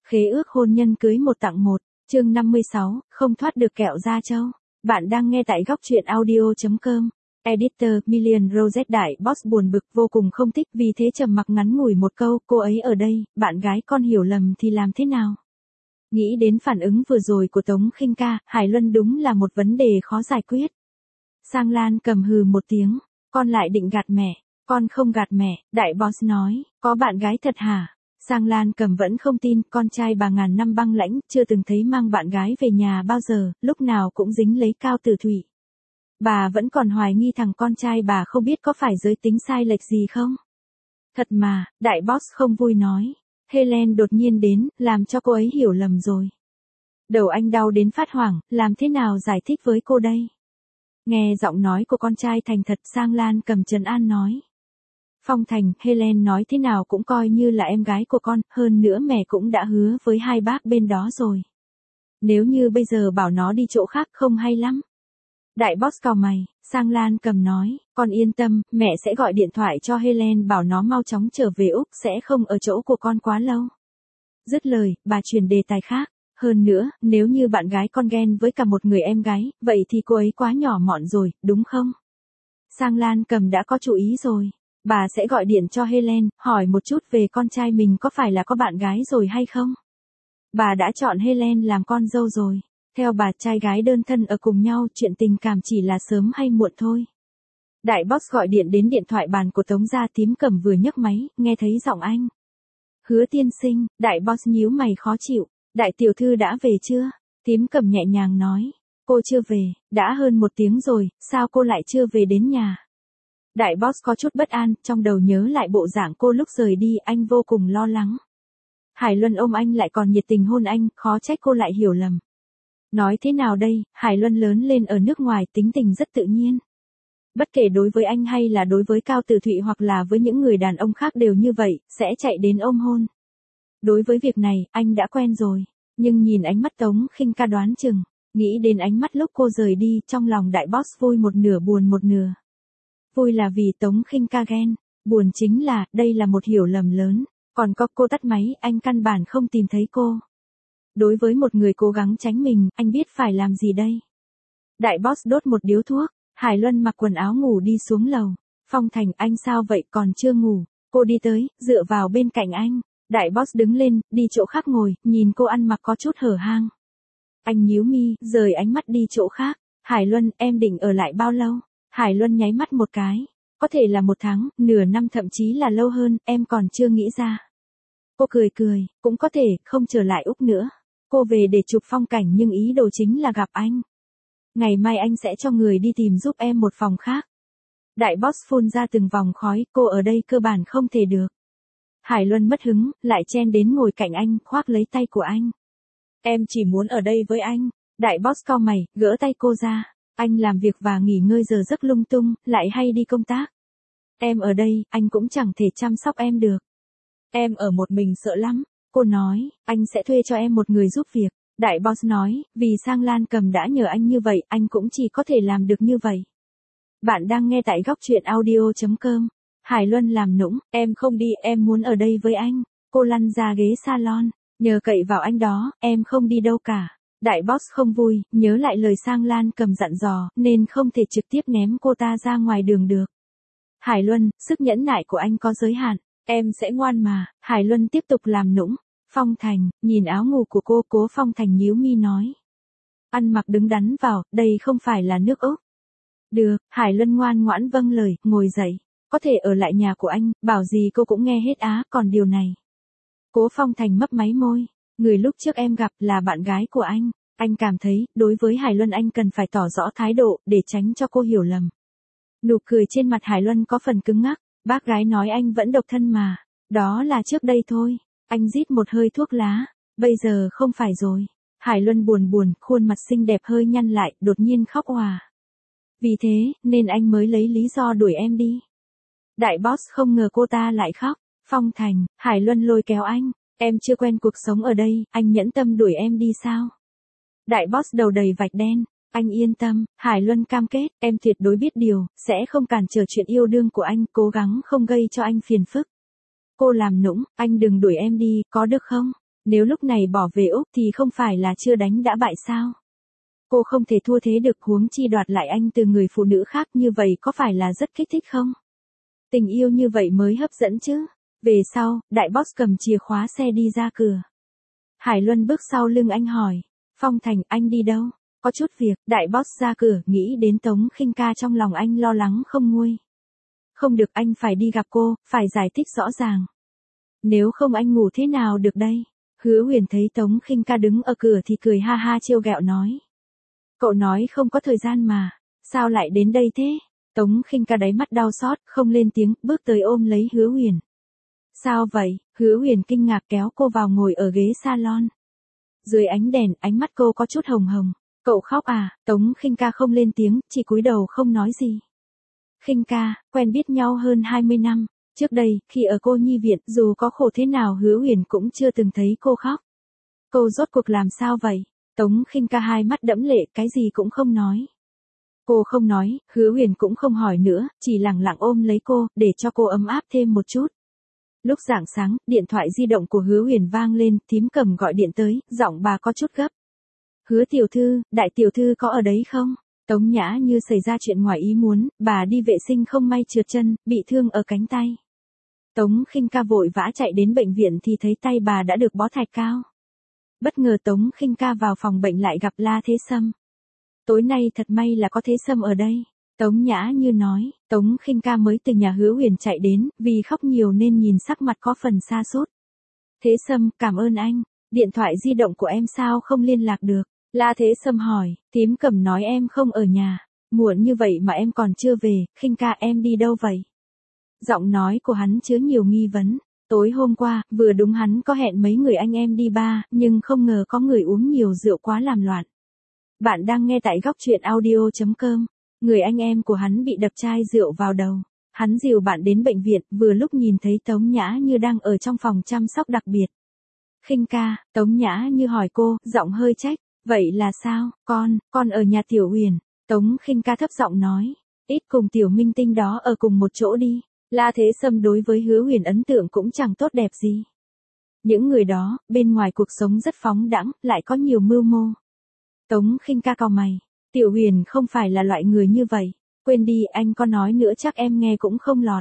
Khế ước hôn nhân cưới một tặng một, chương 56, không thoát được kẹo da trâu. Bạn đang nghe tại góc truyện audio.com. Editor, Million Rosette đại boss buồn bực vô cùng không thích vì thế trầm mặc ngắn ngủi một câu, cô ấy ở đây, bạn gái con hiểu lầm thì làm thế nào? Nghĩ đến phản ứng vừa rồi của Tống Khinh Ca, Hải Luân đúng là một vấn đề khó giải quyết. Sang Lan cầm hừ một tiếng, con lại định gạt mẹ, con không gạt mẹ, đại boss nói, có bạn gái thật hả? Sang Lan cầm vẫn không tin, con trai bà ngàn năm băng lãnh, chưa từng thấy mang bạn gái về nhà bao giờ, lúc nào cũng dính lấy Cao Tử Thủy. Bà vẫn còn hoài nghi thằng con trai bà không biết có phải giới tính sai lệch gì không? Thật mà, đại boss không vui nói. Helen đột nhiên đến, làm cho cô ấy hiểu lầm rồi. Đầu anh đau đến phát hoảng, làm thế nào giải thích với cô đây? Nghe giọng nói của con trai thành thật, Sang Lan cầm trấn an nói. Phong Thành, Helen nói thế nào cũng coi như là em gái của con, hơn nữa mẹ cũng đã hứa với hai bác bên đó rồi. Nếu như bây giờ bảo nó đi chỗ khác không hay lắm. Đại boss cau mày, Sang Lan cầm nói, con yên tâm, mẹ sẽ gọi điện thoại cho Helen bảo nó mau chóng trở về Úc, sẽ không ở chỗ của con quá lâu. Dứt lời, bà chuyển đề tài khác. Hơn nữa, nếu như bạn gái con ghen với cả một người em gái, vậy thì cô ấy quá nhỏ mọn rồi, đúng không? Sang Lan cầm đã có chủ ý rồi. Bà sẽ gọi điện cho Helen, hỏi một chút về con trai mình có phải là có bạn gái rồi hay không? Bà đã chọn Helen làm con dâu rồi. Theo bà, trai gái đơn thân ở cùng nhau, chuyện tình cảm chỉ là sớm hay muộn thôi. Đại boss gọi điện đến điện thoại bàn của Tống gia, Tím Cẩm vừa nhấc máy, nghe thấy giọng anh. Hứa tiên sinh, đại boss nhíu mày khó chịu. Đại tiểu thư đã về chưa? Tím Cẩm nhẹ nhàng nói. Cô chưa về, đã hơn 1 tiếng rồi, sao cô lại chưa về đến nhà? Đại boss có chút bất an, trong đầu nhớ lại bộ dạng cô lúc rời đi, anh vô cùng lo lắng. Hải Luân ôm anh lại còn nhiệt tình hôn anh, khó trách cô lại hiểu lầm. Nói thế nào đây, Hải Luân lớn lên ở nước ngoài, tính tình rất tự nhiên. Bất kể đối với anh hay là đối với Cao Tử Thụy hoặc là với những người đàn ông khác đều như vậy, sẽ chạy đến ôm hôn. Đối với việc này, anh đã quen rồi. Nhưng nhìn ánh mắt Tống Khinh Ca đoán chừng, nghĩ đến ánh mắt lúc cô rời đi, trong lòng đại boss vui một nửa buồn một nửa. Vui là vì Tống Khinh Ca ghen, buồn chính là, đây là một hiểu lầm lớn. Còn có cô tắt máy, anh căn bản không tìm thấy cô. Đối với một người cố gắng tránh mình, anh biết phải làm gì đây? Đại boss đốt một điếu thuốc, Hải Luân mặc quần áo ngủ đi xuống lầu. Phong Thành, anh sao vậy, còn chưa ngủ? Cô đi tới, dựa vào bên cạnh anh. Đại boss đứng lên, đi chỗ khác ngồi, nhìn cô ăn mặc có chút hở hang. Anh nhíu mi, rời ánh mắt đi chỗ khác. Hải Luân, em định ở lại bao lâu? Hải Luân nháy mắt một cái. Có thể là 1 tháng, nửa năm, thậm chí là lâu hơn, em còn chưa nghĩ ra. Cô cười cười, cũng có thể, không trở lại Úc nữa. Cô về để chụp phong cảnh nhưng ý đồ chính là gặp anh. Ngày mai anh sẽ cho người đi tìm giúp em một phòng khác. Đại boss phun ra từng vòng khói, cô ở đây cơ bản không thể được. Hải Luân mất hứng, lại chen đến ngồi cạnh anh, khoác lấy tay của anh. Em chỉ muốn ở đây với anh. Đại boss cau mày, gỡ tay cô ra. Anh làm việc và nghỉ ngơi giờ giấc lung tung, lại hay đi công tác. Em ở đây, anh cũng chẳng thể chăm sóc em được. Em ở một mình sợ lắm. Cô nói, anh sẽ thuê cho em một người giúp việc. Đại boss nói, vì Sang Lan cầm đã nhờ anh như vậy, anh cũng chỉ có thể làm được như vậy. Bạn đang nghe tại góc truyện audio.com. Hải Luân làm nũng, em không đi, em muốn ở đây với anh. Cô lăn ra ghế salon, nhờ cậy vào anh đó, em không đi đâu cả. Đại boss không vui, nhớ lại lời Sang Lan cầm dặn dò, nên không thể trực tiếp ném cô ta ra ngoài đường được. Hải Luân, sức nhẫn nại của anh có giới hạn, em sẽ ngoan mà. Hải Luân tiếp tục làm nũng. Phong Thành, nhìn áo ngủ của cô, Cố Phong Thành nhíu mi nói. Ăn mặc đứng đắn vào, đây không phải là nước Úc. Được, Hải Luân ngoan ngoãn vâng lời, ngồi dậy. Có thể ở lại nhà của anh, bảo gì cô cũng nghe hết á, còn điều này. Cố Phong Thành mấp máy môi. Người lúc trước em gặp là bạn gái của anh. Anh cảm thấy, đối với Hải Luân anh cần phải tỏ rõ thái độ, để tránh cho cô hiểu lầm. Nụ cười trên mặt Hải Luân có phần cứng ngắc. Bác gái nói anh vẫn độc thân mà. Đó là trước đây thôi. Anh rít một hơi thuốc lá. Bây giờ không phải rồi. Hải Luân buồn buồn, khuôn mặt xinh đẹp hơi nhăn lại, đột nhiên khóc òa. Vì thế, nên anh mới lấy lý do đuổi em đi. Đại boss không ngờ cô ta lại khóc. Phong Thành, Hải Luân lôi kéo anh. Em chưa quen cuộc sống ở đây, anh nhẫn tâm đuổi em đi sao? Đại boss đầu đầy vạch đen. Anh yên tâm, Hải Luân cam kết, em tuyệt đối biết điều, sẽ không cản trở chuyện yêu đương của anh, cố gắng không gây cho anh phiền phức. Cô làm nũng, anh đừng đuổi em đi, có được không? Nếu lúc này bỏ về Úc thì không phải là chưa đánh đã bại sao? Cô không thể thua thế được, huống chi đoạt lại anh từ người phụ nữ khác như vậy có phải là rất kích thích không? Tình yêu như vậy mới hấp dẫn chứ. Về sau, đại boss cầm chìa khóa xe đi ra cửa. Hải Luân bước sau lưng anh hỏi. Phong Thành, anh đi đâu? Có chút việc. Đại boss ra cửa, nghĩ đến Tống Khinh Ca trong lòng anh lo lắng không nguôi. Không được, anh phải đi gặp cô, phải giải thích rõ ràng. Nếu không anh ngủ thế nào được đây? Hứa Huyền thấy Tống Khinh Ca đứng ở cửa thì cười ha ha trêu ghẹo nói. Cậu nói không có thời gian mà, sao lại đến đây thế? Tống Khinh Ca đáy mắt đau xót, không lên tiếng, bước tới ôm lấy Hứa Huyền. Sao vậy? Hứa Huyền kinh ngạc kéo cô vào ngồi ở ghế salon. Dưới ánh đèn, ánh mắt cô có chút hồng hồng. Cậu khóc à? Tống Khinh Ca không lên tiếng, chỉ cúi đầu không nói gì. Khinh Ca, quen biết nhau hơn 20 năm. Trước đây, khi ở cô nhi viện, dù có khổ thế nào Hứa Huyền cũng chưa từng thấy cô khóc. Cô rốt cuộc làm sao vậy? Tống Khinh Ca hai mắt đẫm lệ, cái gì cũng không nói. Cô không nói, Hứa Huyền cũng không hỏi nữa, chỉ lặng lặng ôm lấy cô, để cho cô ấm áp thêm một chút. Lúc rạng sáng, điện thoại di động của Hứa Huyền vang lên, Thím Cầm gọi điện tới, giọng bà có chút gấp. Hứa tiểu thư, đại tiểu thư có ở đấy không? Tống Nhã Như xảy ra chuyện ngoài ý muốn, bà đi vệ sinh không may trượt chân, bị thương ở cánh tay. Tống Khinh Ca vội vã chạy đến bệnh viện thì thấy tay bà đã được bó thạch cao. Bất ngờ Tống Khinh Ca vào phòng bệnh lại gặp La Thế Sâm. Tối nay thật may là có Thế Sâm ở đây. Tống Nhã Như nói, Tống Khinh Ca mới từ nhà Hứa Huyền chạy đến, vì khóc nhiều nên nhìn sắc mặt có phần sa sút. Thế Sâm, cảm ơn anh, điện thoại di động của em sao không liên lạc được? La Thế Sâm hỏi, Thím Cầm nói em không ở nhà, muộn như vậy mà em còn chưa về, Khinh Ca em đi đâu vậy? Giọng nói của hắn chứa nhiều nghi vấn. Tối hôm qua, vừa đúng hắn có hẹn mấy người anh em đi bar, nhưng không ngờ có người uống nhiều rượu quá làm loạn. Bạn đang nghe tại góc truyện audio.com. Người anh em của hắn bị đập chai rượu vào đầu. Hắn dìu bạn đến bệnh viện, vừa lúc nhìn thấy Tống Nhã Như đang ở trong phòng chăm sóc đặc biệt. Khinh Ca, Tống Nhã Như hỏi cô, giọng hơi trách. Vậy là sao, con ở nhà Tiểu Huyền. Tống Khinh Ca thấp giọng nói, ít cùng tiểu minh tinh đó ở cùng một chỗ đi. La Thế Sâm đối với Hứa Huyền ấn tượng cũng chẳng tốt đẹp gì. Những người đó, bên ngoài cuộc sống rất phóng đãng, lại có nhiều mưu mô. Tống Khinh Ca cau mày, Tiểu Huyền không phải là loại người như vậy, quên đi, anh có nói nữa chắc em nghe cũng không lọt.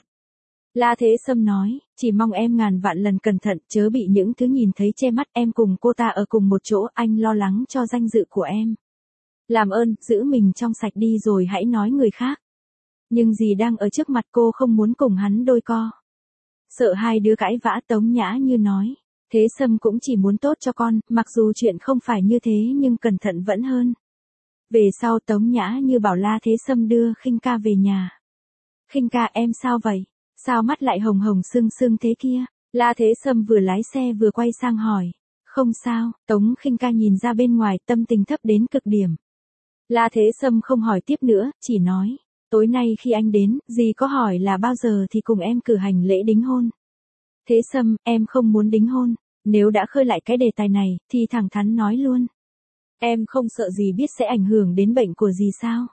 La Thế Sâm nói, chỉ mong em ngàn vạn lần cẩn thận, chớ bị những thứ nhìn thấy che mắt, em cùng cô ta ở cùng một chỗ, anh lo lắng cho danh dự của em. Làm ơn, giữ mình trong sạch đi rồi hãy nói người khác. Nhưng dì đang ở trước mặt cô không muốn cùng hắn đôi co. Sợ hai đứa cãi vã, Tống Nhã Như nói. Thế Sâm cũng chỉ muốn tốt cho con, mặc dù chuyện không phải như thế nhưng cẩn thận vẫn hơn. Về sau Tống Nhã Như bảo La Thế Sâm đưa Khinh Ca về nhà. Khinh Ca em sao vậy? Sao mắt lại hồng hồng sưng sưng thế kia? La Thế Sâm vừa lái xe vừa quay sang hỏi. Không sao, Tống Khinh Ca nhìn ra bên ngoài, tâm tình thấp đến cực điểm. La Thế Sâm không hỏi tiếp nữa, chỉ nói. Tối nay khi anh đến, dì có hỏi là bao giờ thì cùng em cử hành lễ đính hôn. Thế Sâm, em không muốn đính hôn. Nếu đã khơi lại cái đề tài này, thì thẳng thắn nói luôn. Em không sợ gì biết sẽ ảnh hưởng đến bệnh của dì sao?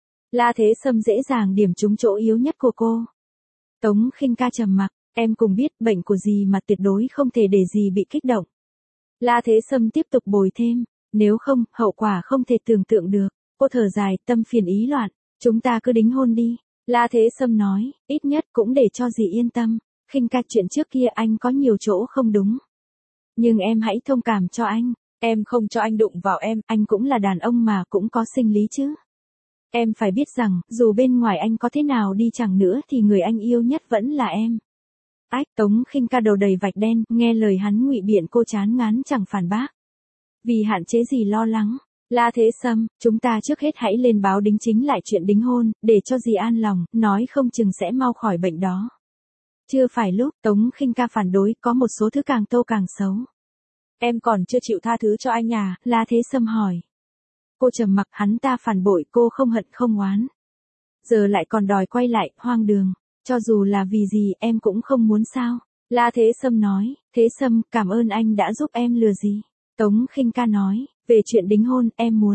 La Thế Sâm dễ dàng điểm trúng chỗ yếu nhất của cô. Tống Khinh Ca trầm mặc, em cùng biết bệnh của dì mà tuyệt đối không thể để dì bị kích động. La Thế Sâm tiếp tục bồi thêm, nếu không, hậu quả không thể tưởng tượng được. Cô thở dài, tâm phiền ý loạn. Chúng ta cứ đính hôn đi. La Thế Sâm nói, ít nhất cũng để cho dì yên tâm. Khinh Ca, chuyện trước kia anh có nhiều chỗ không đúng. Nhưng em hãy thông cảm cho anh. Em không cho anh đụng vào em, anh cũng là đàn ông mà cũng có sinh lý chứ. Em phải biết rằng, dù bên ngoài anh có thế nào đi chăng nữa thì người anh yêu nhất vẫn là em. Ách, Tống Khinh Ca đầu đầy vạch đen, nghe lời hắn ngụy biện cô chán ngán chẳng phản bác. Vì hạn chế gì lo lắng. La Thế Sâm, chúng ta trước hết hãy lên báo đính chính lại chuyện đính hôn, để cho dì an lòng, nói không chừng sẽ mau khỏi bệnh đó. Chưa phải lúc, Tống Khinh Ca phản đối, có một số thứ càng tô càng xấu. Em còn chưa chịu tha thứ cho anh à? La Thế Sâm hỏi. Cô trầm mặc, hắn ta phản bội, cô không hận không oán. Giờ lại còn đòi quay lại, hoang đường. Cho dù là vì gì em cũng không muốn sao? La Thế Sâm nói, Thế Sâm, cảm ơn anh đã giúp em lừa dì. Tống Khinh Ca nói, về chuyện đính hôn,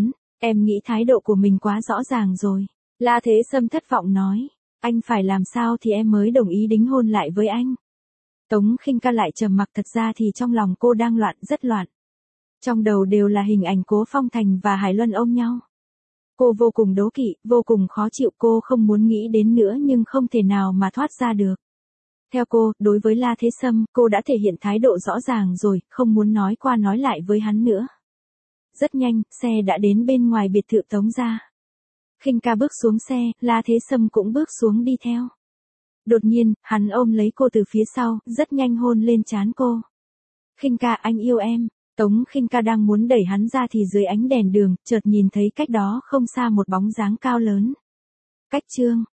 em nghĩ thái độ của mình quá rõ ràng rồi. La Thế Sâm thất vọng nói, anh phải làm sao thì em mới đồng ý đính hôn lại với anh? Tống Khinh Ca lại trầm mặc, thật ra thì trong lòng cô đang loạn, rất loạn. Trong đầu đều là hình ảnh Cố Phong Thành và Hải Luân ôm nhau. Cô vô cùng đố kỵ, vô cùng khó chịu, cô không muốn nghĩ đến nữa nhưng không thể nào mà thoát ra được. Theo cô, đối với La Thế Sâm, cô đã thể hiện thái độ rõ ràng rồi, không muốn nói qua nói lại với hắn nữa. Rất nhanh, xe đã đến bên ngoài biệt thự Tống gia. Khinh Ca bước xuống xe, La Thế Sâm cũng bước xuống đi theo. Đột nhiên, hắn ôm lấy cô từ phía sau, rất nhanh hôn lên trán cô. Khinh Ca, anh yêu em. Tống Khinh Ca đang muốn đẩy hắn ra thì dưới ánh đèn đường, chợt nhìn thấy cách đó không xa một bóng dáng cao lớn. Cách Trương.